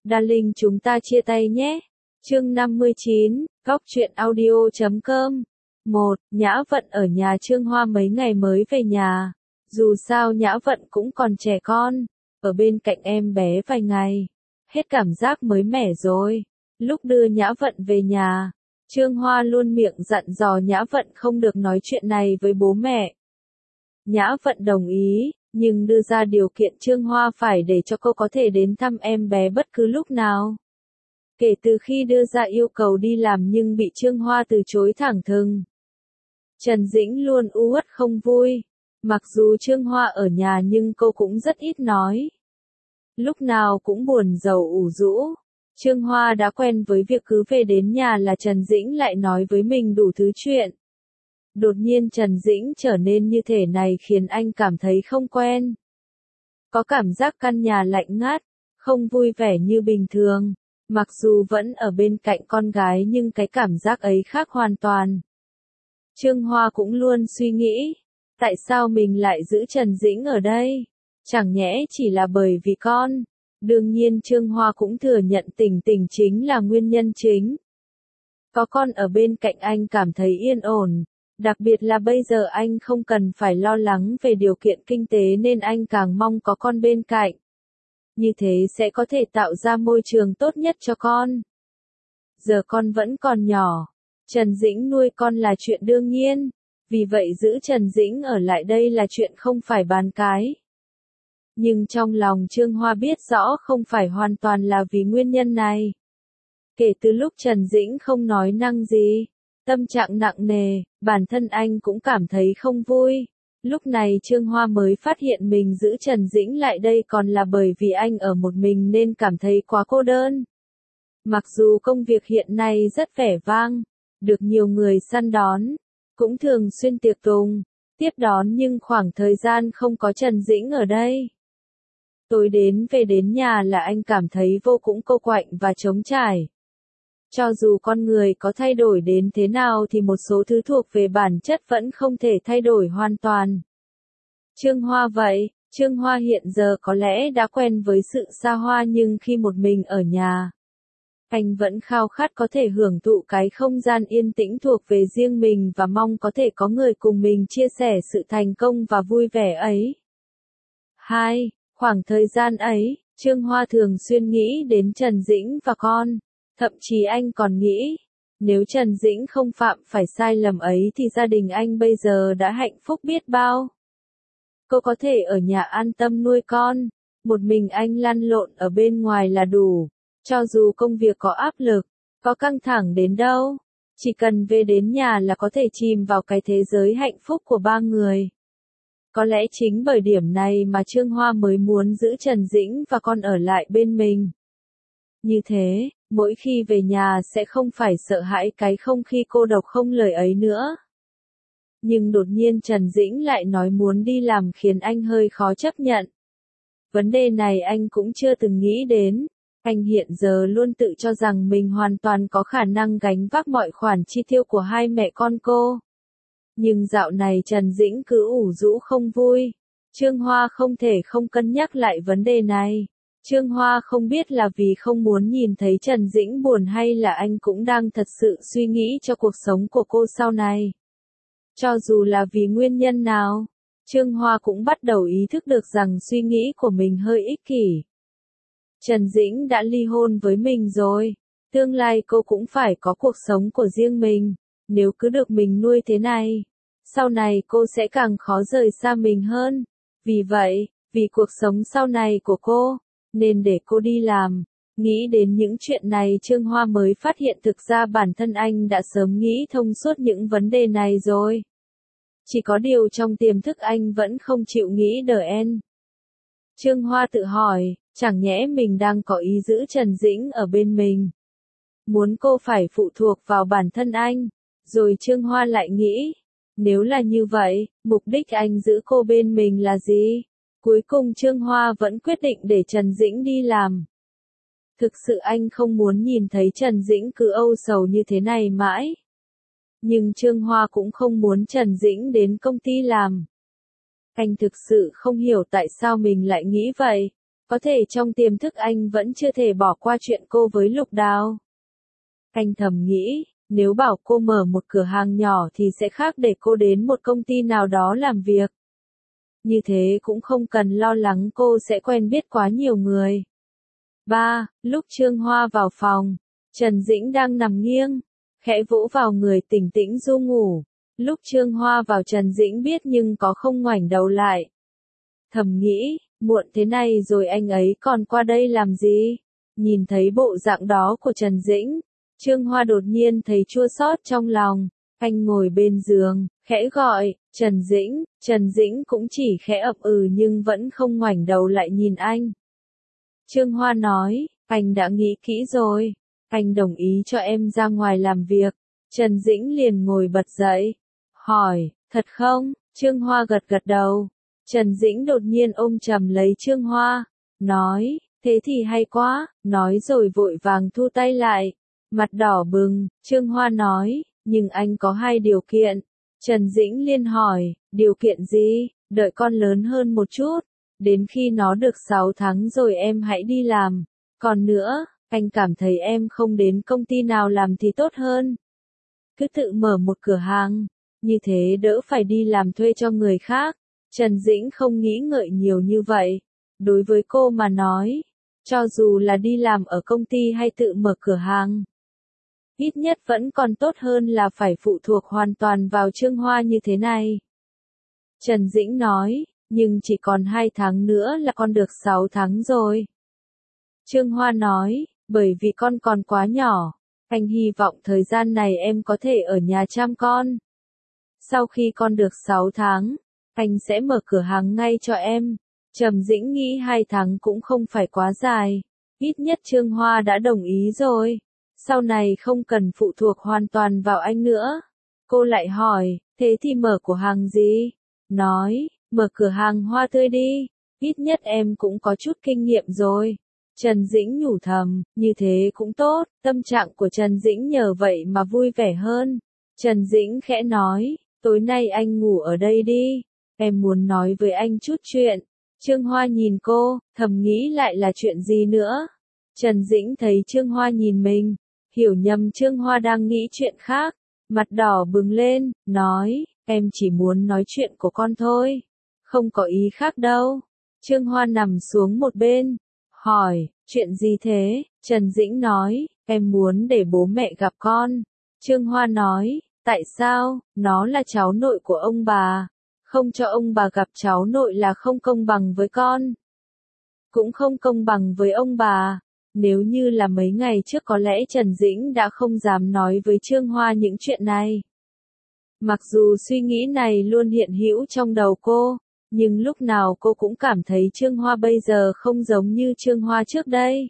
Darling, chúng ta chia tay nhé. Chương 59, Góc truyện audio.com. 1. Nhã Vận ở nhà Trương Hoa mấy ngày mới về nhà. Dù sao Nhã Vận cũng còn trẻ con, ở bên cạnh em bé vài ngày, hết cảm giác mới mẻ rồi. Lúc đưa Nhã Vận về nhà, Trương Hoa luôn miệng dặn dò Nhã Vận không được nói chuyện này với bố mẹ. Nhã Vận đồng ý, nhưng đưa ra điều kiện Trương Hoa phải để cho cô có thể đến thăm em bé bất cứ lúc nào. Kể từ khi đưa ra yêu cầu đi làm nhưng bị Trương Hoa từ chối thẳng thừng, Trần Dĩnh luôn uất không vui. Mặc dù Trương Hoa ở nhà nhưng cô cũng rất ít nói. Lúc nào cũng buồn rầu ủ rũ. Trương Hoa đã quen với việc cứ về đến nhà là Trần Dĩnh lại nói với mình đủ thứ chuyện. Đột nhiên Trần Dĩnh trở nên như thể này khiến anh cảm thấy không quen. Có cảm giác căn nhà lạnh ngắt, không vui vẻ như bình thường. Mặc dù vẫn ở bên cạnh con gái nhưng cái cảm giác ấy khác hoàn toàn. Trương Hoa cũng luôn suy nghĩ, tại sao mình lại giữ Trần Dĩnh ở đây? Chẳng nhẽ chỉ là bởi vì con? Đương nhiên Trương Hoa cũng thừa nhận Tình Tình chính là nguyên nhân chính. Có con ở bên cạnh anh cảm thấy yên ổn, đặc biệt là bây giờ anh không cần phải lo lắng về điều kiện kinh tế nên anh càng mong có con bên cạnh. Như thế sẽ có thể tạo ra môi trường tốt nhất cho con. Giờ con vẫn còn nhỏ, Trần Dĩnh nuôi con là chuyện đương nhiên, vì vậy giữ Trần Dĩnh ở lại đây là chuyện không phải bàn cái. Nhưng trong lòng Trương Hoa biết rõ không phải hoàn toàn là vì nguyên nhân này. Kể từ lúc Trần Dĩnh không nói năng gì, tâm trạng nặng nề, bản thân anh cũng cảm thấy không vui. Lúc này Trương Hoa mới phát hiện mình giữ Trần Dĩnh lại đây còn là bởi vì anh ở một mình nên cảm thấy quá cô đơn. Mặc dù công việc hiện nay rất vẻ vang, được nhiều người săn đón, cũng thường xuyên tiệc tùng, tiếp đón nhưng khoảng thời gian không có Trần Dĩnh ở đây. Tối đến về đến nhà là anh cảm thấy vô cùng cô quạnh và trống trải. Cho dù con người có thay đổi đến thế nào thì một số thứ thuộc về bản chất vẫn không thể thay đổi hoàn toàn. Trương Hoa vậy, Trương Hoa hiện giờ có lẽ đã quen với sự xa hoa nhưng khi một mình ở nhà, anh vẫn khao khát có thể hưởng thụ cái không gian yên tĩnh thuộc về riêng mình và mong có thể có người cùng mình chia sẻ sự thành công và vui vẻ ấy. 2. Khoảng thời gian ấy, Trương Hoa thường xuyên nghĩ đến Trần Dĩnh và con. Thậm chí anh còn nghĩ, nếu Trần Dĩnh không phạm phải sai lầm ấy thì gia đình anh bây giờ đã hạnh phúc biết bao. Cô có thể ở nhà an tâm nuôi con, một mình anh lăn lộn ở bên ngoài là đủ. Cho dù công việc có áp lực, có căng thẳng đến đâu, chỉ cần về đến nhà là có thể chìm vào cái thế giới hạnh phúc của ba người. Có lẽ chính bởi điểm này mà Trương Hoa mới muốn giữ Trần Dĩnh và con ở lại bên mình. Như thế, mỗi khi về nhà sẽ không phải sợ hãi cái không khí cô độc không lời ấy nữa. Nhưng đột nhiên Trần Dĩnh lại nói muốn đi làm khiến anh hơi khó chấp nhận. Vấn đề này anh cũng chưa từng nghĩ đến. Anh hiện giờ luôn tự cho rằng mình hoàn toàn có khả năng gánh vác mọi khoản chi tiêu của hai mẹ con cô. Nhưng dạo này Trần Dĩnh cứ ủ rũ không vui. Trương Hoa không thể không cân nhắc lại vấn đề này. Trương Hoa không biết là vì không muốn nhìn thấy Trần Dĩnh buồn hay là anh cũng đang thật sự suy nghĩ cho cuộc sống của cô sau này. Cho dù là vì nguyên nhân nào, Trương Hoa cũng bắt đầu ý thức được rằng suy nghĩ của mình hơi ích kỷ. Trần Dĩnh đã ly hôn với mình rồi, tương lai cô cũng phải có cuộc sống của riêng mình, nếu cứ được mình nuôi thế này, sau này cô sẽ càng khó rời xa mình hơn. Vì vậy, vì cuộc sống sau này của cô, nên để cô đi làm. Nghĩ đến những chuyện này Trương Hoa mới phát hiện thực ra bản thân anh đã sớm nghĩ thông suốt những vấn đề này rồi. Chỉ có điều trong tiềm thức anh vẫn không chịu nghĩ DN. Trương Hoa tự hỏi, chẳng nhẽ mình đang có ý giữ Trần Dĩnh ở bên mình, muốn cô phải phụ thuộc vào bản thân anh. Rồi Trương Hoa lại nghĩ, nếu là như vậy, mục đích anh giữ cô bên mình là gì? Cuối cùng Trương Hoa vẫn quyết định để Trần Dĩnh đi làm. Thực sự anh không muốn nhìn thấy Trần Dĩnh cứ âu sầu như thế này mãi. Nhưng Trương Hoa cũng không muốn Trần Dĩnh đến công ty làm. Anh thực sự không hiểu tại sao mình lại nghĩ vậy. Có thể trong tiềm thức anh vẫn chưa thể bỏ qua chuyện cô với Lục Đào. Anh thầm nghĩ, nếu bảo cô mở một cửa hàng nhỏ thì sẽ khác để cô đến một công ty nào đó làm việc. Như thế cũng không cần lo lắng cô sẽ quen biết quá nhiều người. 3. Lúc Trương Hoa vào phòng, Trần Dĩnh đang nằm nghiêng, khẽ vỗ vào người Tỉnh Tĩnh du ngủ. Lúc Trương Hoa vào Trần Dĩnh biết nhưng có không ngoảnh đầu lại. Thầm nghĩ, muộn thế này rồi anh ấy còn qua đây làm gì? Nhìn thấy bộ dạng đó của Trần Dĩnh, Trương Hoa đột nhiên thấy chua xót trong lòng. Anh ngồi bên giường, khẽ gọi, Trần Dĩnh. Trần Dĩnh cũng chỉ khẽ ậm ừ nhưng vẫn không ngoảnh đầu lại nhìn anh. Trương Hoa nói, anh đã nghĩ kỹ rồi. Anh đồng ý cho em ra ngoài làm việc. Trần Dĩnh liền ngồi bật dậy. Hỏi, thật không? Trương Hoa gật gật đầu. Trần Dĩnh đột nhiên ôm chầm lấy Trương Hoa. Nói, thế thì hay quá. Nói rồi vội vàng thu tay lại. Mặt đỏ bừng, Trương Hoa nói, nhưng anh có 2 điều kiện. Trần Dĩnh liền hỏi, điều kiện gì? Đợi con lớn hơn một chút. Đến khi nó được 6 tháng rồi em hãy đi làm. Còn nữa, anh cảm thấy em không đến công ty nào làm thì tốt hơn. Cứ tự mở một cửa hàng, như thế đỡ phải đi làm thuê cho người khác. Trần Dĩnh không nghĩ ngợi nhiều như vậy. Đối với cô mà nói, cho dù là đi làm ở công ty hay tự mở cửa hàng, ít nhất vẫn còn tốt hơn là phải phụ thuộc hoàn toàn vào Trương Hoa như thế này. Trần Dĩnh nói, nhưng chỉ còn 2 tháng nữa là con được 6 tháng rồi. Trương Hoa nói, bởi vì con còn quá nhỏ, anh hy vọng thời gian này em có thể ở nhà chăm con. Sau khi con được 6 tháng, anh sẽ mở cửa hàng ngay cho em. Trầm Dĩnh nghĩ 2 tháng cũng không phải quá dài. Ít nhất Trương Hoa đã đồng ý rồi. Sau này không cần phụ thuộc hoàn toàn vào anh nữa. Cô lại hỏi, thế thì mở cửa hàng gì? Nói, mở cửa hàng hoa tươi đi. Ít nhất em cũng có chút kinh nghiệm rồi. Trần Dĩnh nhủ thầm, như thế cũng tốt. Tâm trạng của Trần Dĩnh nhờ vậy mà vui vẻ hơn. Trần Dĩnh khẽ nói, tối nay anh ngủ ở đây đi. Em muốn nói với anh chút chuyện. Trương Hoa nhìn cô, thầm nghĩ lại là chuyện gì nữa. Trần Dĩnh thấy Trương Hoa nhìn mình, hiểu nhầm Trương Hoa đang nghĩ chuyện khác. Mặt đỏ bừng lên, nói, em chỉ muốn nói chuyện của con thôi. Không có ý khác đâu. Trương Hoa nằm xuống một bên, hỏi, chuyện gì thế? Trần Dĩnh nói, em muốn để bố mẹ gặp con. Trương Hoa nói, tại sao? Nó là cháu nội của ông bà. Không cho ông bà gặp cháu nội là không công bằng với con. Cũng không công bằng với ông bà. Nếu như là mấy ngày trước có lẽ Trần Dĩnh đã không dám nói với Trương Hoa những chuyện này. Mặc dù suy nghĩ này luôn hiện hữu trong đầu cô, nhưng lúc nào cô cũng cảm thấy Trương Hoa bây giờ không giống như Trương Hoa trước đây.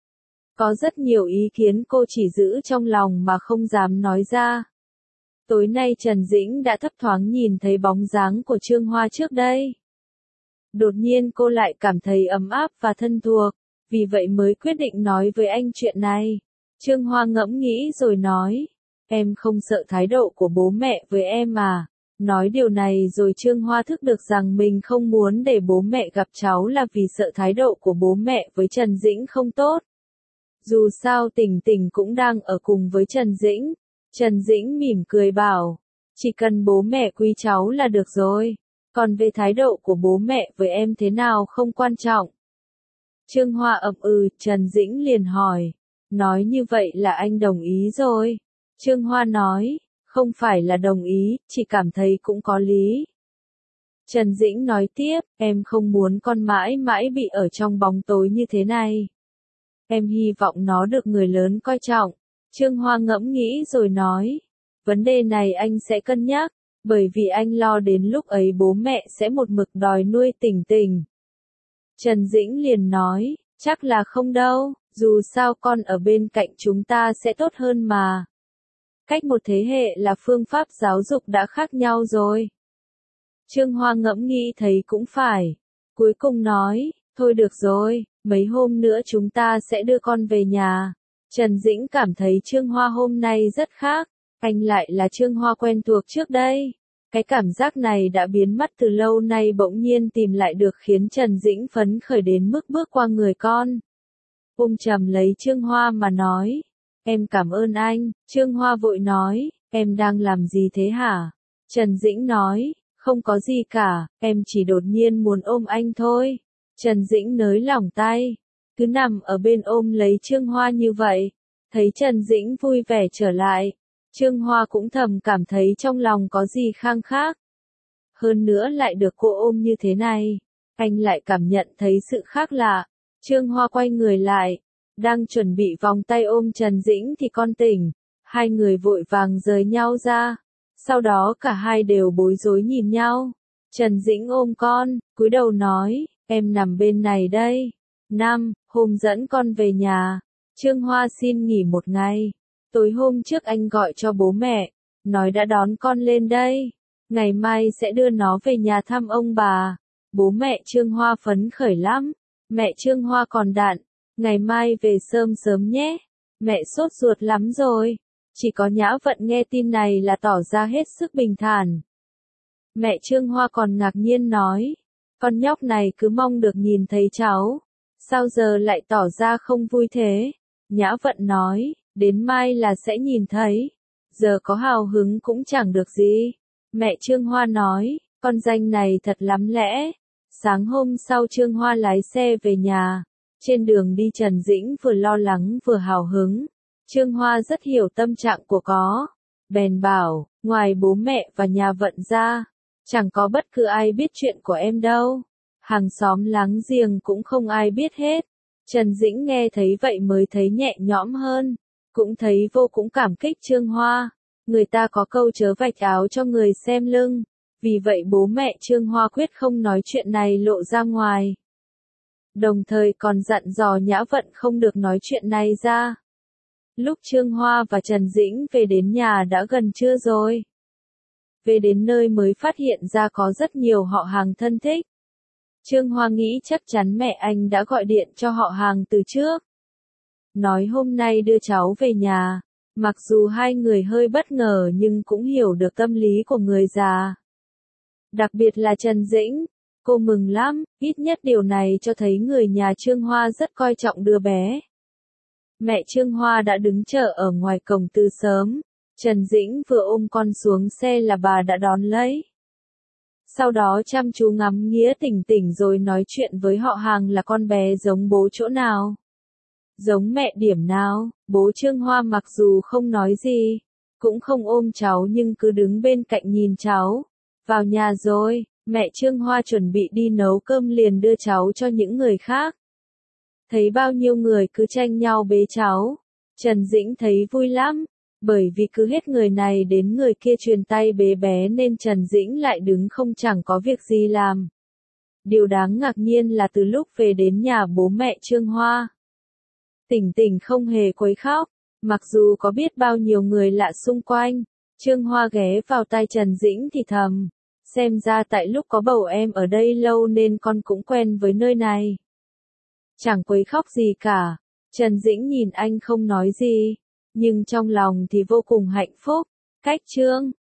Có rất nhiều ý kiến cô chỉ giữ trong lòng mà không dám nói ra. Tối nay Trần Dĩnh đã thấp thoáng nhìn thấy bóng dáng của Trương Hoa trước đây. Đột nhiên cô lại cảm thấy ấm áp và thân thuộc, vì vậy mới quyết định nói với anh chuyện này. Trương Hoa ngẫm nghĩ rồi nói, em không sợ thái độ của bố mẹ với em à? Nói điều này rồi Trương Hoa thức được rằng mình không muốn để bố mẹ gặp cháu là vì sợ thái độ của bố mẹ với Trần Dĩnh không tốt. Dù sao Tỉnh Tỉnh cũng đang ở cùng với Trần Dĩnh. Trần Dĩnh mỉm cười bảo, chỉ cần bố mẹ quý cháu là được rồi. Còn về thái độ của bố mẹ với em thế nào không quan trọng. Trương Hoa ậm ừ, Trần Dĩnh liền hỏi, nói như vậy là anh đồng ý rồi. Trương Hoa nói, không phải là đồng ý, chỉ cảm thấy cũng có lý. Trần Dĩnh nói tiếp, em không muốn con mãi mãi bị ở trong bóng tối như thế này. Em hy vọng nó được người lớn coi trọng. Trương Hoa ngẫm nghĩ rồi nói, vấn đề này anh sẽ cân nhắc, bởi vì anh lo đến lúc ấy bố mẹ sẽ một mực đòi nuôi Tỉnh Tỉnh. Trần Dĩnh liền nói, chắc là không đâu, dù sao con ở bên cạnh chúng ta sẽ tốt hơn mà. Cách một thế hệ là phương pháp giáo dục đã khác nhau rồi. Trương Hoa ngẫm nghĩ thấy cũng phải. Cuối cùng nói, thôi được rồi, mấy hôm nữa chúng ta sẽ đưa con về nhà. Trần Dĩnh cảm thấy Trương Hoa hôm nay rất khác, anh lại là Trương Hoa quen thuộc trước đây. Cái cảm giác này đã biến mất từ lâu nay bỗng nhiên tìm lại được khiến Trần Dĩnh phấn khởi đến mức bước qua người con. Ôm chầm lấy Trương Hoa mà nói. Em cảm ơn anh. Trương Hoa vội nói, em đang làm gì thế hả? Trần Dĩnh nói, không có gì cả, em chỉ đột nhiên muốn ôm anh thôi. Trần Dĩnh nới lỏng tay, cứ nằm ở bên ôm lấy Trương Hoa như vậy. Thấy Trần Dĩnh vui vẻ trở lại, Trương Hoa cũng thầm cảm thấy trong lòng có gì khang khác. Hơn nữa lại được cô ôm như thế này, anh lại cảm nhận thấy sự khác lạ. Trương Hoa quay người lại, đang chuẩn bị vòng tay ôm Trần Dĩnh thì con tỉnh. Hai người vội vàng rời nhau ra. Sau đó cả hai đều bối rối nhìn nhau. Trần Dĩnh ôm con, cúi đầu nói, em nằm bên này đây. Hôm dẫn con về nhà. Trương Hoa xin nghỉ một ngày. Tối hôm trước anh gọi cho bố mẹ, nói đã đón con lên đây. Ngày mai sẽ đưa nó về nhà thăm ông bà. Bố mẹ Trương Hoa phấn khởi lắm. Mẹ Trương Hoa còn đặn, ngày mai về sớm sớm nhé. Mẹ sốt ruột lắm rồi. Chỉ có Nhã Vận nghe tin này là tỏ ra hết sức bình thản. Mẹ Trương Hoa còn ngạc nhiên nói, con nhóc này cứ mong được nhìn thấy cháu, sao giờ lại tỏ ra không vui thế? Nhã Vận nói, đến mai là sẽ nhìn thấy, giờ có hào hứng cũng chẳng được gì. Mẹ Trương Hoa nói, con danh này thật lắm lẽ. Sáng hôm sau Trương Hoa lái xe về nhà, trên đường đi Trần Dĩnh vừa lo lắng vừa hào hứng. Trương Hoa rất hiểu tâm trạng của có, bèn bảo, ngoài bố mẹ và nhà Vận ra, chẳng có bất cứ ai biết chuyện của em đâu. Hàng xóm láng giềng cũng không ai biết hết. Trần Dĩnh nghe thấy vậy mới thấy nhẹ nhõm hơn, cũng thấy vô cùng cảm kích Trương Hoa. Người ta có câu chớ vạch áo cho người xem lưng, vì vậy bố mẹ Trương Hoa quyết không nói chuyện này lộ ra ngoài. Đồng thời còn dặn dò Nhã Vận không được nói chuyện này ra. Lúc Trương Hoa và Trần Dĩnh về đến nhà đã gần trưa rồi. Về đến nơi mới phát hiện ra có rất nhiều họ hàng thân thích. Trương Hoa nghĩ chắc chắn mẹ anh đã gọi điện cho họ hàng từ trước. Nói hôm nay đưa cháu về nhà. Mặc dù hai người hơi bất ngờ nhưng cũng hiểu được tâm lý của người già. Đặc biệt là Trần Dĩnh. Cô mừng lắm, ít nhất điều này cho thấy người nhà Trương Hoa rất coi trọng đứa bé. Mẹ Trương Hoa đã đứng chờ ở ngoài cổng từ sớm. Trần Dĩnh vừa ôm con xuống xe là bà đã đón lấy. Sau đó chăm chú ngắm nghía Tỉnh Tỉnh rồi nói chuyện với họ hàng là con bé giống bố chỗ nào. Giống mẹ điểm nào. Bố Trương Hoa mặc dù không nói gì, cũng không ôm cháu nhưng cứ đứng bên cạnh nhìn cháu. Vào nhà rồi, mẹ Trương Hoa chuẩn bị đi nấu cơm liền đưa cháu cho những người khác. Thấy bao nhiêu người cứ tranh nhau bế cháu, Trần Dĩnh thấy vui lắm, bởi vì cứ hết người này đến người kia truyền tay bế bé nên Trần Dĩnh lại đứng không chẳng có việc gì làm. Điều đáng ngạc nhiên là từ lúc về đến nhà bố mẹ Trương Hoa, Tỉnh Tỉnh không hề quấy khóc, mặc dù có biết bao nhiêu người lạ xung quanh. Trương Hoa ghé vào tai Trần Dĩnh thì thầm, xem ra tại lúc có bầu em ở đây lâu nên con cũng quen với nơi này. Chẳng quấy khóc gì cả. Trần Dĩnh nhìn anh không nói gì, nhưng trong lòng thì vô cùng hạnh phúc. Cách chương